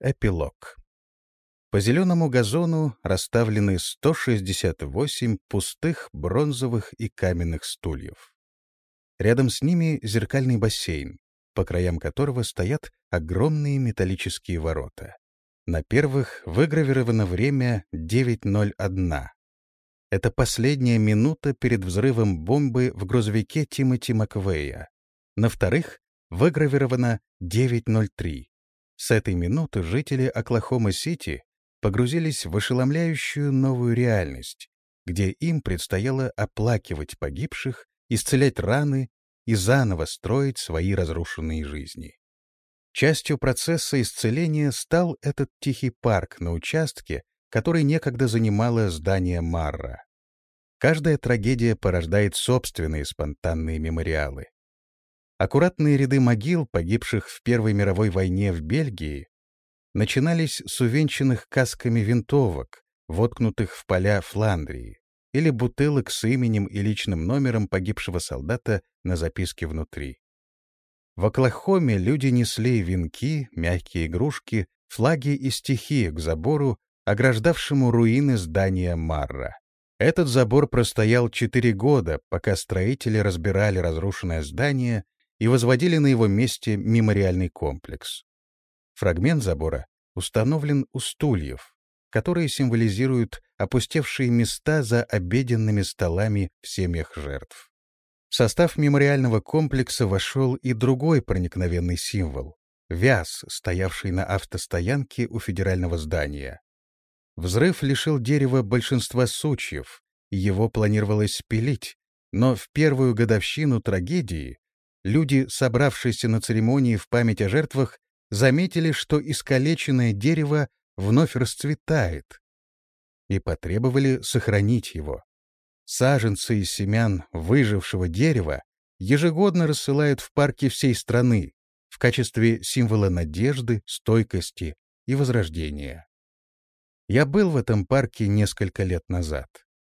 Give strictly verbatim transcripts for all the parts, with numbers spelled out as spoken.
Эпилог. По зеленому газону расставлены сто шестьдесят восемь пустых бронзовых и каменных стульев. Рядом с ними зеркальный бассейн, по краям которого стоят огромные металлические ворота. На первых выгравировано время девять ноль один. Это последняя минута перед взрывом бомбы в грузовике Тимоти Маквея. На вторых выгравировано девять ноль три. С этой минуты жители Оклахома-Сити погрузились в ошеломляющую новую реальность, где им предстояло оплакивать погибших, исцелять раны и заново строить свои разрушенные жизни. Частью процесса исцеления стал этот тихий парк на участке, который некогда занимало здание Марра. Каждая трагедия порождает собственные спонтанные мемориалы. Аккуратные ряды могил, погибших в Первой мировой войне в Бельгии, начинались с увенчанных касками винтовок, воткнутых в поля Фландрии, или бутылок с именем и личным номером погибшего солдата на записке внутри. В Оклахоме люди несли венки, мягкие игрушки, флаги и стихи к забору, ограждавшему руины здания Марра. Этот забор простоял четыре года, пока строители разбирали разрушенное здание и возводили на его месте мемориальный комплекс. Фрагмент забора установлен у стульев, которые символизируют опустевшие места за обеденными столами в семьях жертв. В состав мемориального комплекса вошел и другой проникновенный символ — вяз, стоявший на автостоянке у федерального здания. Взрыв лишил дерева большинства сучьев, и его планировалось спилить, но в первую годовщину трагедии люди, собравшиеся на церемонии в память о жертвах, заметили, что искалеченное дерево вновь расцветает, и потребовали сохранить его. Саженцы из семян выжившего дерева ежегодно рассылают в парки всей страны в качестве символа надежды, стойкости и возрождения. Я был в этом парке несколько лет назад.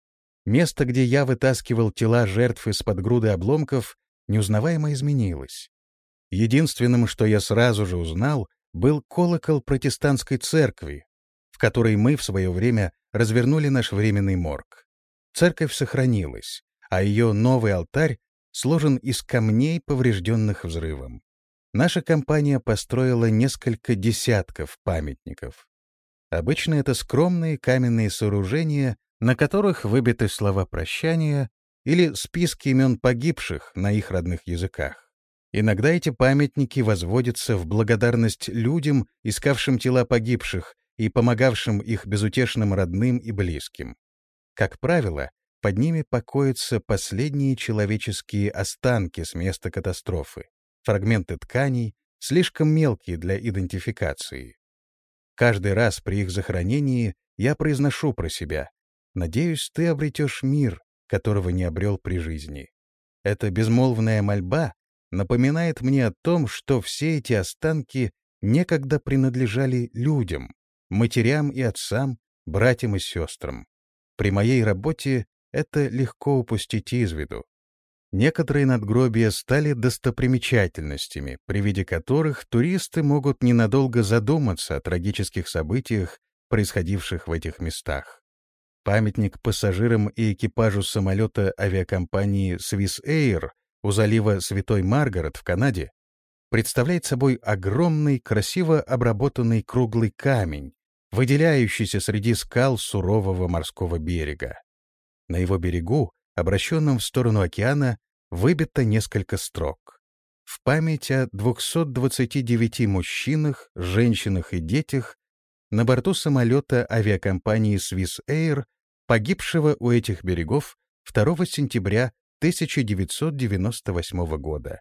Место, где я вытаскивал тела жертв из-под груды обломков, неузнаваемо изменилось. Единственным, что я сразу же узнал, был колокол протестантской церкви, в которой мы в свое время развернули наш временный морг. Церковь сохранилась, а ее новый алтарь сложен из камней, поврежденных взрывом. Наша компания построила несколько десятков памятников. Обычно это скромные каменные сооружения, на которых выбиты слова прощания или списки имен погибших на их родных языках. Иногда эти памятники возводятся в благодарность людям, искавшим тела погибших и помогавшим их безутешным родным и близким. Как правило, под ними покоятся последние человеческие останки с места катастрофы, фрагменты тканей, слишком мелкие для идентификации. Каждый раз при их захоронении я произношу про себя: «Надеюсь, ты обретешь мир, которого не обрел при жизни». Эта безмолвная мольба напоминает мне о том, что все эти останки некогда принадлежали людям, матерям и отцам, братьям и сестрам. При моей работе это легко упустить из виду. Некоторые надгробия стали достопримечательностями, при виде которых туристы могут ненадолго задуматься о трагических событиях, происходивших в этих местах. Памятник пассажирам и экипажу самолета авиакомпании Swiss Air у залива Святой Маргарет в Канаде представляет собой огромный, красиво обработанный круглый камень, выделяющийся среди скал сурового морского берега. На его берегу, обращенном в сторону океана, выбито несколько строк. В память о двухстах двадцати девяти мужчинах, женщинах и детях на борту самолета авиакомпании Swiss Air, погибшего у этих берегов второго сентября тысяча девятьсот девяносто восьмого года.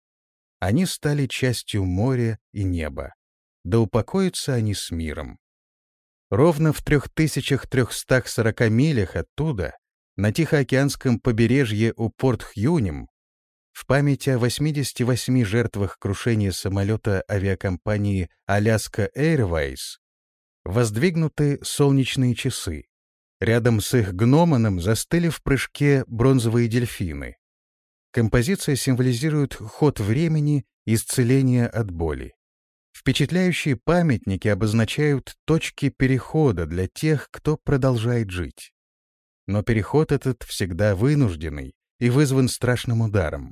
Они стали частью моря и неба. Да упокоятся они с миром. Ровно в трех тысячах трехстах сорока милях оттуда, на Тихоокеанском побережье у Порт-Хьюнем, в память о восьмидесяти восьми жертвах крушения самолета авиакомпании Alaska Airways, воздвигнуты солнечные часы. Рядом с их гномоном застыли в прыжке бронзовые дельфины. Композиция символизирует ход времени и исцеление от боли. В Впечатляющие памятники обозначают точки перехода для тех, кто продолжает жить. Но переход этот всегда вынужденный и вызван страшным ударом.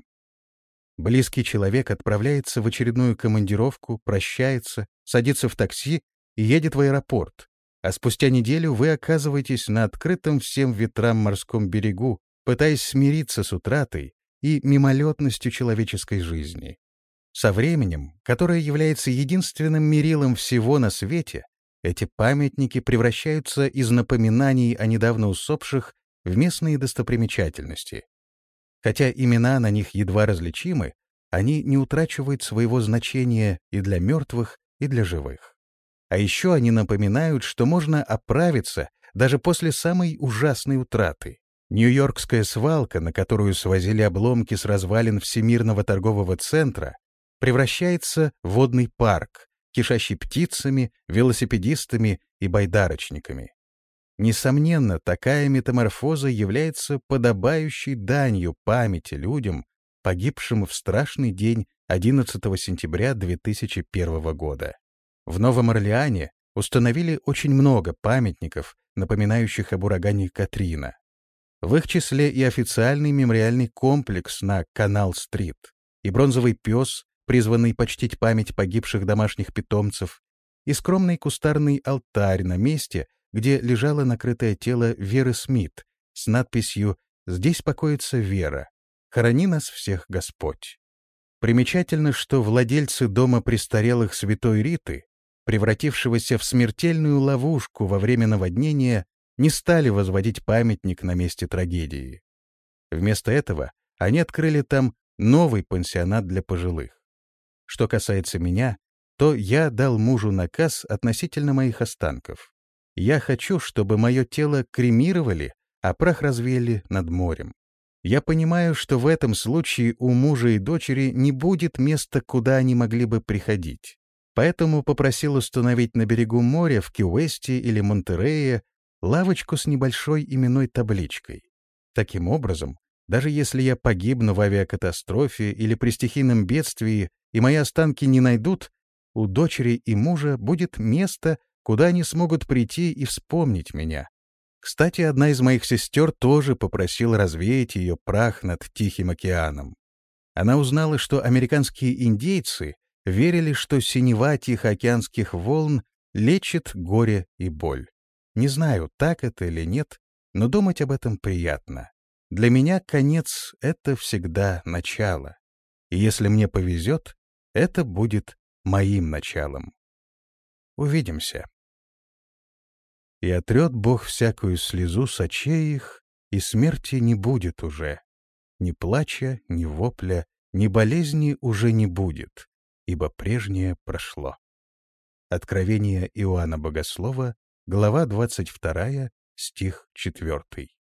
Близкий человек отправляется в очередную командировку, прощается, садится в такси и едет в аэропорт, а спустя неделю вы оказываетесь на открытом всем ветрам морском берегу, пытаясь смириться с утратой и мимолетностью человеческой жизни. Со временем, которое является единственным мерилом всего на свете, эти памятники превращаются из напоминаний о недавно усопших в местные достопримечательности. Хотя имена на них едва различимы, они не утрачивают своего значения и для мертвых, и для живых. А еще они напоминают, что можно оправиться даже после самой ужасной утраты. Нью-Йоркская свалка, на которую свозили обломки с развалин Всемирного торгового центра, превращается в водный парк, кишащий птицами, велосипедистами и байдарочниками. Несомненно, такая метаморфоза является подобающей данью памяти людям, погибшим в страшный день одиннадцатого сентября две тысячи первого года. В Новом Орлеане установили очень много памятников, напоминающих об урагане Катрина. В их числе и официальный мемориальный комплекс на Канал-стрит, и бронзовый пес, призванный почтить память погибших домашних питомцев, и скромный кустарный алтарь на месте, где лежало накрытое тело Веры Смит с надписью «Здесь покоится Вера. Храни нас всех Господь». Примечательно, что владельцы дома престарелых Святой Риты, превратившегося в смертельную ловушку во время наводнения, не стали возводить памятник на месте трагедии. Вместо этого они открыли там новый пансионат для пожилых. Что касается меня, то я дал мужу наказ относительно моих останков. Я хочу, чтобы мое тело кремировали, а прах развеяли над морем. Я понимаю, что в этом случае у мужа и дочери не будет места, куда они могли бы приходить. Поэтому попросил установить на берегу моря в Ки-Уэсте или Монтерее лавочку с небольшой именной табличкой. Таким образом, даже если я погибну в авиакатастрофе или при стихийном бедствии и мои останки не найдут, у дочери и мужа будет место, куда они смогут прийти и вспомнить меня. Кстати, одна из моих сестер тоже попросила развеять ее прах над Тихим океаном. Она узнала, что американские индейцы верили, что синева тихоокеанских волн лечит горе и боль. Не знаю, так это или нет, но думать об этом приятно. Для меня конец — это всегда начало. И если мне повезет, это будет моим началом. Увидимся. И отрет Бог всякую слезу с очей их, и смерти не будет уже. Ни плача, ни вопля, ни болезни уже не будет, ибо прежнее прошло. Откровение Иоанна Богослова, глава двадцать вторая, стих четвертый.